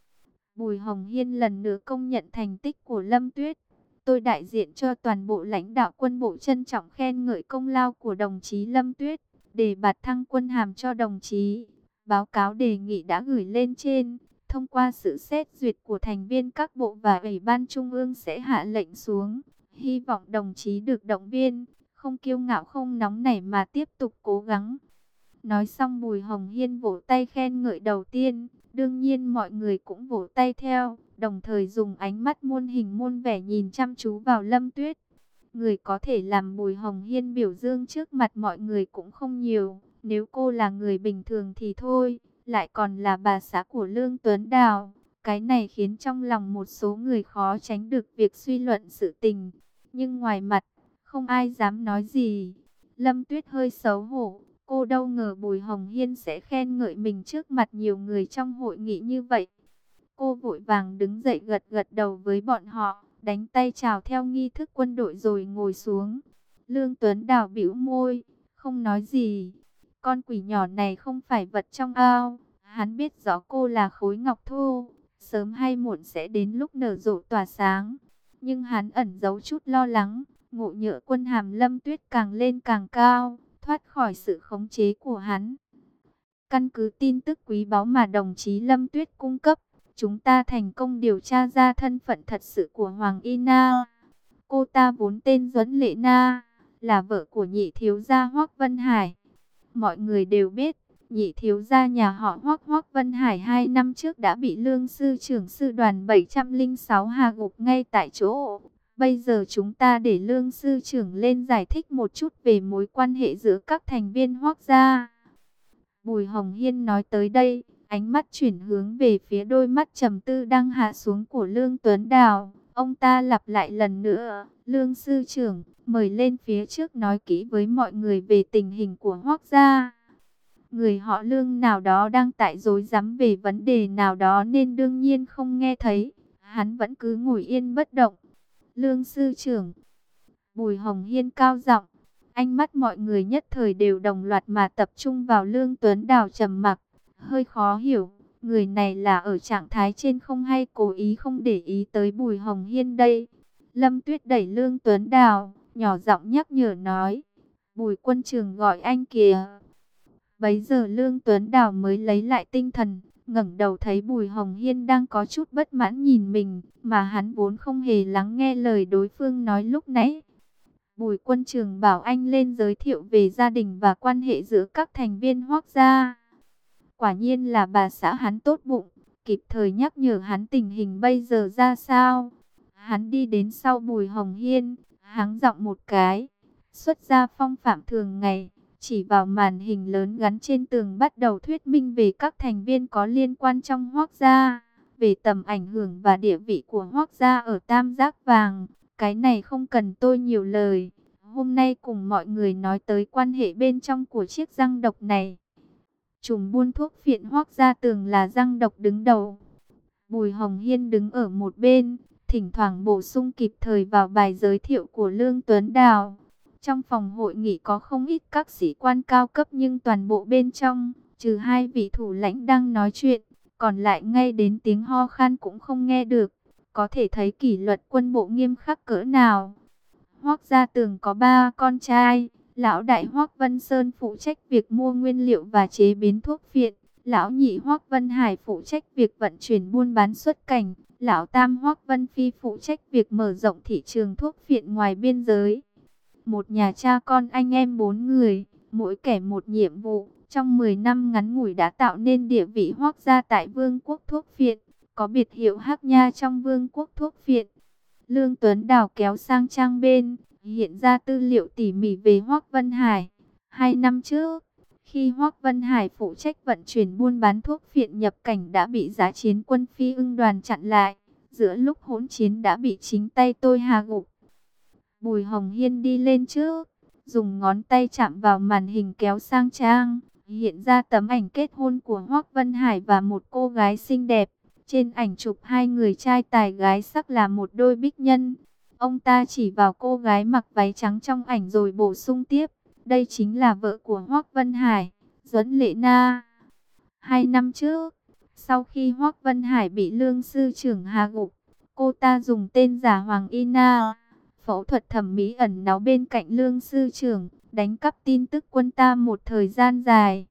Bùi Hồng Hiên lần nữa công nhận thành tích của Lâm Tuyết. Tôi đại diện cho toàn bộ lãnh đạo quân bộ trân trọng khen ngợi công lao của đồng chí Lâm Tuyết, đề bạt thăng quân hàm cho đồng chí. Báo cáo đề nghị đã gửi lên trên. Thông qua sự xét duyệt của thành viên các bộ và Ủy ban Trung ương sẽ hạ lệnh xuống. Hy vọng đồng chí được động viên, không kiêu ngạo không nóng nảy mà tiếp tục cố gắng. Nói xong Bùi Hồng Hiên vỗ tay khen ngợi đầu tiên, đương nhiên mọi người cũng vỗ tay theo, đồng thời dùng ánh mắt muôn hình muôn vẻ nhìn chăm chú vào Lâm Tuyết. Người có thể làm Bùi Hồng Hiên biểu dương trước mặt mọi người cũng không nhiều, nếu cô là người bình thường thì thôi, lại còn là bà xã của Lương Tuấn Đào. Cái này khiến trong lòng một số người khó tránh được việc suy luận sự tình, nhưng ngoài mặt, không ai dám nói gì. Lâm Tuyết hơi xấu hổ. Cô đâu ngờ Bùi Hồng Hiên sẽ khen ngợi mình trước mặt nhiều người trong hội nghị như vậy. Cô vội vàng đứng dậy gật gật đầu với bọn họ, đánh tay chào theo nghi thức quân đội rồi ngồi xuống. Lương Tuấn Đào bĩu môi, không nói gì. Con quỷ nhỏ này không phải vật trong ao. Hắn biết rõ cô là khối ngọc thô, sớm hay muộn sẽ đến lúc nở rộ tỏa sáng. Nhưng hắn ẩn giấu chút lo lắng, ngộ nhỡ quân hàm Lâm Tuyết càng lên càng cao, thoát khỏi sự khống chế của hắn. Căn cứ tin tức quý báu mà đồng chí Lâm Tuyết cung cấp, chúng ta thành công điều tra ra thân phận thật sự của Hoàng Y Na. Cô ta vốn tên Duẫn Lệ Na, là vợ của nhị thiếu gia Hoắc Vân Hải. Mọi người đều biết, nhị thiếu gia nhà họ Hoắc Hoắc Vân Hải hai năm trước đã bị Lương sư trưởng sư đoàn bảy trăm lẻ sáu hạ gục ngay tại chỗ. Bây giờ chúng ta để Lương sư trưởng lên giải thích một chút về mối quan hệ giữa các thành viên Hoắc gia. Bùi Hồng Hiên nói tới đây, ánh mắt chuyển hướng về phía đôi mắt trầm tư đang hạ xuống của Lương Tuấn Đào. Ông ta lặp lại lần nữa, Lương sư trưởng, mời lên phía trước nói kỹ với mọi người về tình hình của Hoắc gia. Người họ Lương nào đó đang tại rối rắm về vấn đề nào đó nên đương nhiên không nghe thấy. Hắn vẫn cứ ngồi yên bất động. Lương sư trưởng. Bùi Hồng Hiên cao giọng, ánh mắt mọi người nhất thời đều đồng loạt mà tập trung vào Lương Tuấn Đào trầm mặc, hơi khó hiểu, người này là ở trạng thái trên không hay cố ý không để ý tới Bùi Hồng Hiên đây. Lâm Tuyết đẩy Lương Tuấn Đào, nhỏ giọng nhắc nhở nói, Bùi quân trưởng gọi anh kìa. Bấy giờ Lương Tuấn Đào mới lấy lại tinh thần, ngẩng đầu thấy Bùi Hồng Hiên đang có chút bất mãn nhìn mình, mà hắn vốn không hề lắng nghe lời đối phương nói lúc nãy. Bùi quân trưởng bảo anh lên giới thiệu về gia đình và quan hệ giữa các thành viên Hoắc gia. Quả nhiên là bà xã hắn tốt bụng, kịp thời nhắc nhở hắn tình hình bây giờ ra sao. Hắn đi đến sau Bùi Hồng Hiên, hắng giọng một cái, xuất ra phong phạm thường ngày, chỉ vào màn hình lớn gắn trên tường bắt đầu thuyết minh về các thành viên có liên quan trong Hoắc gia, về tầm ảnh hưởng và địa vị của Hoắc gia ở Tam Giác Vàng. Cái này không cần tôi nhiều lời. Hôm nay cùng mọi người nói tới quan hệ bên trong của chiếc răng độc này. Trùm buôn thuốc phiện Hoắc gia tường là răng độc đứng đầu. Bùi Hồng Hiên đứng ở một bên, thỉnh thoảng bổ sung kịp thời vào bài giới thiệu của Lương Tuấn Đào. Trong phòng hội nghị có không ít các sĩ quan cao cấp nhưng toàn bộ bên trong, trừ hai vị thủ lãnh đang nói chuyện, còn lại ngay đến tiếng ho khan cũng không nghe được. Có thể thấy kỷ luật quân bộ nghiêm khắc cỡ nào. Hoắc gia tường có ba con trai. Lão đại Hoắc Vân Sơn phụ trách việc mua nguyên liệu và chế biến thuốc phiện. Lão nhị Hoắc Vân Hải phụ trách việc vận chuyển buôn bán xuất cảnh. Lão tam Hoắc Vân Phi phụ trách việc mở rộng thị trường thuốc phiện ngoài biên giới. Một nhà cha con anh em bốn người, mỗi kẻ một nhiệm vụ, trong mười năm ngắn ngủi đã tạo nên địa vị Hoắc gia tại Vương quốc thuốc phiện, có biệt hiệu Hắc Nha trong Vương quốc thuốc phiện. Lương Tuấn Đào kéo sang trang bên, hiện ra tư liệu tỉ mỉ về Hoắc Vân Hải. Hai năm trước, khi Hoắc Vân Hải phụ trách vận chuyển buôn bán thuốc phiện nhập cảnh đã bị Giá Chiến quân Phi Ưng đoàn chặn lại, giữa lúc hỗn chiến đã bị chính tay tôi hạ gục. Bùi Hồng Hiên đi lên trước, dùng ngón tay chạm vào màn hình kéo sang trang, hiện ra tấm ảnh kết hôn của Hoắc Vân Hải và một cô gái xinh đẹp. Trên ảnh chụp hai người trai tài gái sắc là một đôi bích nhân. Ông ta chỉ vào cô gái mặc váy trắng trong ảnh rồi bổ sung tiếp, đây chính là vợ của Hoắc Vân Hải, Duẫn Lệ Na. Hai năm trước, sau khi Hoắc Vân Hải bị Lương sư trưởng hạ gục, cô ta dùng tên giả Hoàng Y Na, phẫu thuật thẩm mỹ ẩn náu bên cạnh Lương sư trưởng, đánh cắp tin tức quân ta một thời gian dài.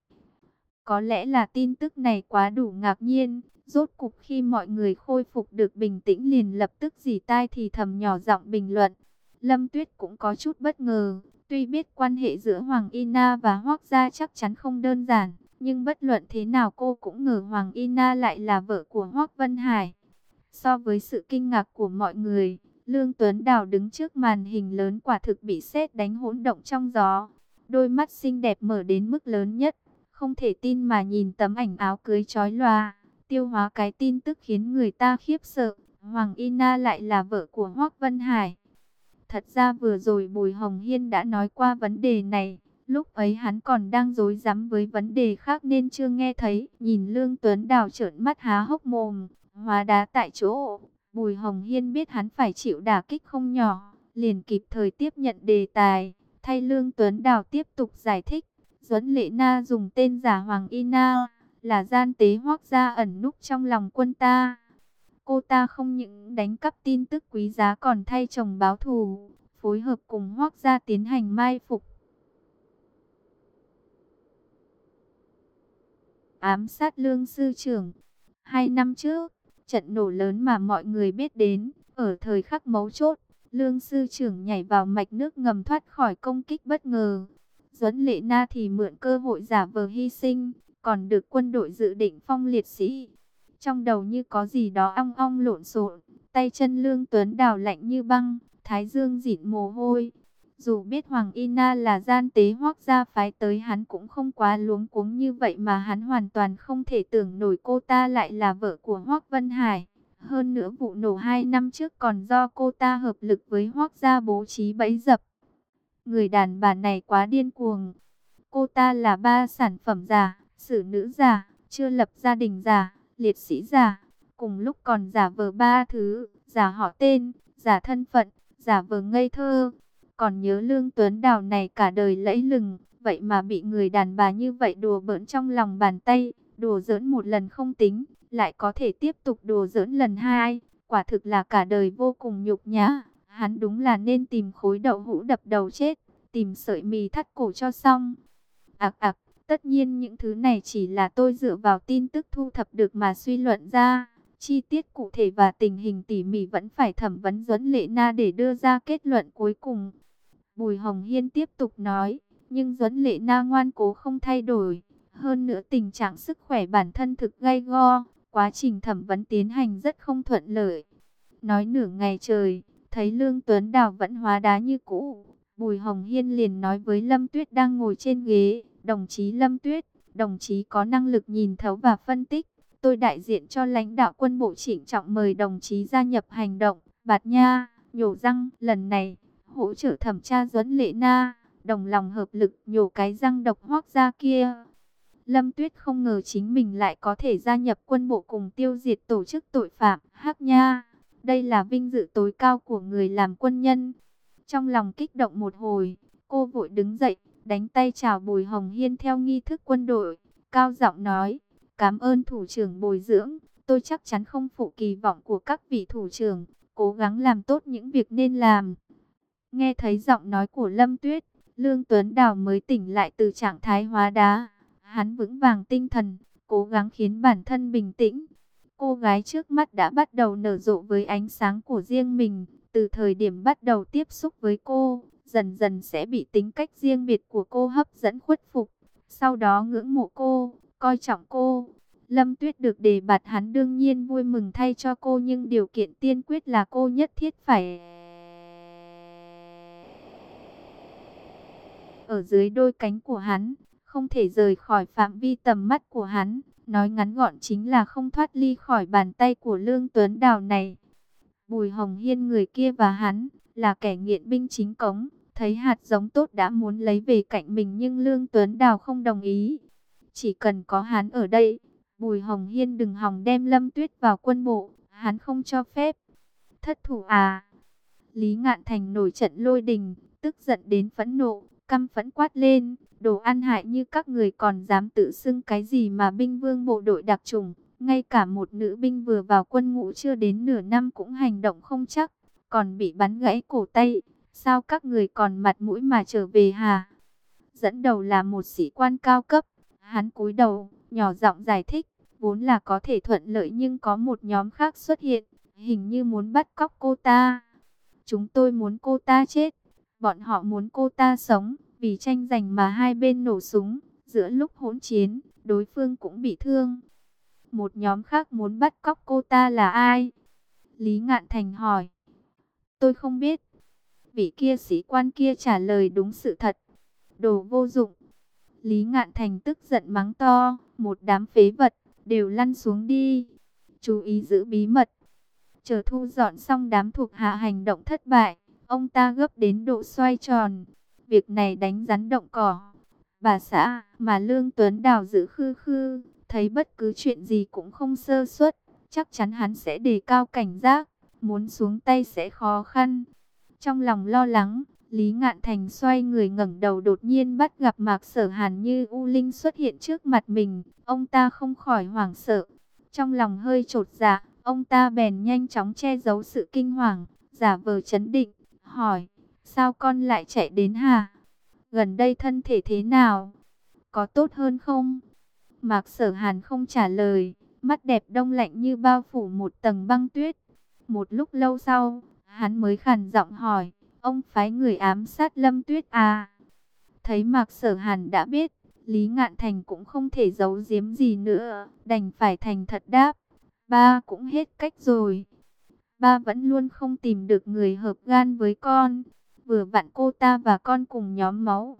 Có lẽ là tin tức này quá đủ ngạc nhiên, rốt cục khi mọi người khôi phục được bình tĩnh liền lập tức rỉ tai thì thầm nhỏ giọng bình luận. Lâm Tuyết cũng có chút bất ngờ, tuy biết quan hệ giữa Hoàng Y Na và Hoắc gia chắc chắn không đơn giản, nhưng bất luận thế nào cô cũng ngờ Hoàng Y Na lại là vợ của Hoắc Vân Hải. So với sự kinh ngạc của mọi người, Lương Tuấn Đào đứng trước màn hình lớn quả thực bị sét đánh hỗn động trong gió. Đôi mắt xinh đẹp mở đến mức lớn nhất, không thể tin mà nhìn tấm ảnh áo cưới chói lòa, tiêu hóa cái tin tức khiến người ta khiếp sợ. Hoàng Y Na lại là vợ của Hoắc Vân Hải. Thật ra vừa rồi Bùi Hồng Hiên đã nói qua vấn đề này, lúc ấy hắn còn đang rối rắm với vấn đề khác nên chưa nghe thấy. Nhìn Lương Tuấn Đào trợn mắt há hốc mồm, hóa đá tại chỗ, Bùi Hồng Hiên biết hắn phải chịu đả kích không nhỏ, liền kịp thời tiếp nhận đề tài, thay Lương Tuấn Đào tiếp tục giải thích. Duẫn Lệ Na dùng tên giả Hoàng Y Na, là gian tế Hoắc gia ẩn núp trong lòng quân ta. Cô ta không những đánh cắp tin tức quý giá còn thay chồng báo thù, phối hợp cùng Hoắc gia tiến hành mai phục, ám sát Lương sư trưởng. Hai năm trước, trận nổ lớn mà mọi người biết đến, ở thời khắc mấu chốt, Lương sư trưởng nhảy vào mạch nước ngầm thoát khỏi công kích bất ngờ. Duẫn Lệ Na thì mượn cơ hội giả vờ hy sinh, còn được quân đội dự định phong liệt sĩ. Trong đầu như có gì đó ong ong lộn xộn, tay chân Lương Tuấn Đào lạnh như băng, thái dương dịn mồ hôi. Dù biết Hoàng Y Na là gian tế Hoắc gia phái tới, hắn cũng không quá luống cuống như vậy, mà hắn hoàn toàn không thể tưởng nổi cô ta lại là vợ của Hoắc Vân Hải. Hơn nữa vụ nổ hai năm trước còn do cô ta hợp lực với Hoắc gia bố trí bẫy dập. Người đàn bà này quá điên cuồng. Cô ta là ba sản phẩm giả, xử nữ giả, chưa lập gia đình giả, liệt sĩ giả, cùng lúc còn giả vờ ba thứ, giả họ tên, giả thân phận, giả vờ ngây thơ. Còn nhớ Lương Tuấn Đào này cả đời lẫy lừng, vậy mà bị người đàn bà như vậy đùa bỡn trong lòng bàn tay, đùa giỡn một lần không tính, lại có thể tiếp tục đùa giỡn lần hai, quả thực là cả đời vô cùng nhục nhã. Hắn đúng là nên tìm khối đậu hũ đập đầu chết, tìm sợi mì thắt cổ cho xong. Ặc ặc, tất nhiên những thứ này chỉ là tôi dựa vào tin tức thu thập được mà suy luận ra. Chi tiết cụ thể và tình hình tỉ mỉ vẫn phải thẩm vấn Duẫn Lệ Na để đưa ra kết luận cuối cùng. Bùi Hồng Hiên tiếp tục nói, nhưng Duẫn Lệ Na ngoan cố không thay đổi. Hơn nữa tình trạng sức khỏe bản thân thực gay go, quá trình thẩm vấn tiến hành rất không thuận lợi. Nói nửa ngày trời, thấy Lương Tuấn Đào vẫn hóa đá như cũ, Bùi Hồng Hiên liền nói với Lâm Tuyết đang ngồi trên ghế, đồng chí Lâm Tuyết, đồng chí có năng lực nhìn thấu và phân tích. Tôi đại diện cho lãnh đạo quân bộ trịnh trọng mời đồng chí gia nhập hành động, Bạt Nha, nhổ răng, lần này, hỗ trợ thẩm tra Duẫn Lệ Na, đồng lòng hợp lực nhổ cái răng độc Hoắc gia kia. Lâm Tuyết không ngờ chính mình lại có thể gia nhập quân bộ cùng tiêu diệt tổ chức tội phạm Hắc Nha. Đây là vinh dự tối cao của người làm quân nhân. Trong lòng kích động một hồi, cô vội đứng dậy, đánh tay chào Bùi Hồng Hiên theo nghi thức quân đội, cao giọng nói, cảm ơn thủ trưởng bồi dưỡng, tôi chắc chắn không phụ kỳ vọng của các vị thủ trưởng, cố gắng làm tốt những việc nên làm. Nghe thấy giọng nói của Lâm Tuyết, Lương Tuấn Đào mới tỉnh lại từ trạng thái hóa đá. Hắn vững vàng tinh thần, cố gắng khiến bản thân bình tĩnh. Cô gái trước mắt đã bắt đầu nở rộ với ánh sáng của riêng mình. Từ thời điểm bắt đầu tiếp xúc với cô, dần dần sẽ bị tính cách riêng biệt của cô hấp dẫn khuất phục. Sau đó ngưỡng mộ cô, coi trọng cô. Lâm Tuyết được đề bạt, hắn đương nhiên vui mừng thay cho cô, nhưng điều kiện tiên quyết là cô nhất thiết phải ở dưới đôi cánh của hắn, không thể rời khỏi phạm vi tầm mắt của hắn. Nói ngắn gọn chính là không thoát ly khỏi bàn tay của Lương Tuấn Đào này. Bùi Hồng Hiên người kia và hắn là kẻ nghiện binh chính cống, thấy hạt giống tốt đã muốn lấy về cạnh mình, nhưng Lương Tuấn Đào không đồng ý. Chỉ cần có hắn ở đây, Bùi Hồng Hiên đừng hòng đem Lâm Tuyết vào quân bộ, hắn không cho phép. Thất thủ à? Lý Ngạn Thành nổi trận lôi đình, tức giận đến phẫn nộ, căm phẫn quát lên, đồ ăn hại như các người còn dám tự xưng cái gì mà binh vương bộ đội đặc chủng, ngay cả một nữ binh vừa vào quân ngũ chưa đến nửa năm cũng hành động không chắc, còn bị bắn gãy cổ tay, sao các người còn mặt mũi mà trở về hả? Dẫn đầu là một sĩ quan cao cấp, hắn cúi đầu, nhỏ giọng giải thích, vốn là có thể thuận lợi nhưng có một nhóm khác xuất hiện, hình như muốn bắt cóc cô ta. Chúng tôi muốn cô ta chết, bọn họ muốn cô ta sống, vì tranh giành mà hai bên nổ súng, giữa lúc hỗn chiến, đối phương cũng bị thương. Một nhóm khác muốn bắt cóc cô ta là ai? Lý Ngạn Thành hỏi. Tôi không biết. Vị kia sĩ quan kia trả lời đúng sự thật. Đồ vô dụng. Lý Ngạn Thành tức giận mắng to, một đám phế vật, đều lăn xuống đi. Chú ý giữ bí mật. Chờ thu dọn xong đám thuộc hạ hành động thất bại, ông ta gấp đến độ xoay tròn. Việc này đánh rắn động cỏ. Bà xã mà Lương Tuấn Đào giữ khư khư, thấy bất cứ chuyện gì cũng không sơ suất, chắc chắn hắn sẽ đề cao cảnh giác, muốn xuống tay sẽ khó khăn. Trong lòng lo lắng, Lý Ngạn Thành xoay người ngẩng đầu, đột nhiên bắt gặp Mạc Sở Hàn như u linh xuất hiện trước mặt mình, ông ta không khỏi hoảng sợ, trong lòng hơi chột dạ, ông ta bèn nhanh chóng che giấu sự kinh hoàng, giả vờ trấn định, hỏi, sao con lại chạy đến hả? Gần đây thân thể thế nào? Có tốt hơn không? Mạc Sở Hàn không trả lời, mắt đẹp đông lạnh như bao phủ một tầng băng tuyết. Một lúc lâu sau, hắn mới khàn giọng hỏi, ông phái người ám sát Lâm Tuyết à? Thấy Mạc Sở Hàn đã biết, Lý Ngạn Thành cũng không thể giấu giếm gì nữa, đành phải thành thật đáp. Ba cũng hết cách rồi. Ba vẫn luôn không tìm được người hợp gan với con. Vừa vặn cô ta và con cùng nhóm máu.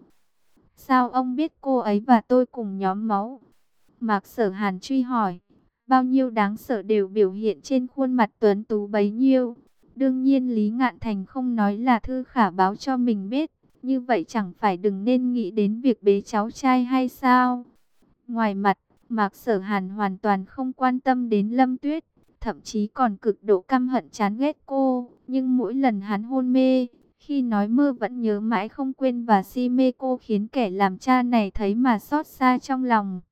Sao ông biết cô ấy và tôi cùng nhóm máu? Mạc Sở Hàn truy hỏi. Bao nhiêu đáng sợ đều biểu hiện trên khuôn mặt tuấn tú bấy nhiêu. Đương nhiên Lý Ngạn Thành không nói là Thư Khả báo cho mình biết. Như vậy chẳng phải đừng nên nghĩ đến việc bế cháu trai hay sao? Ngoài mặt, Mạc Sở Hàn hoàn toàn không quan tâm đến Lâm Tuyết, thậm chí còn cực độ căm hận chán ghét cô. Nhưng mỗi lần hắn hôn mê, khi nói mơ vẫn nhớ mãi không quên và si mê cô, khiến kẻ làm cha này thấy mà xót xa trong lòng.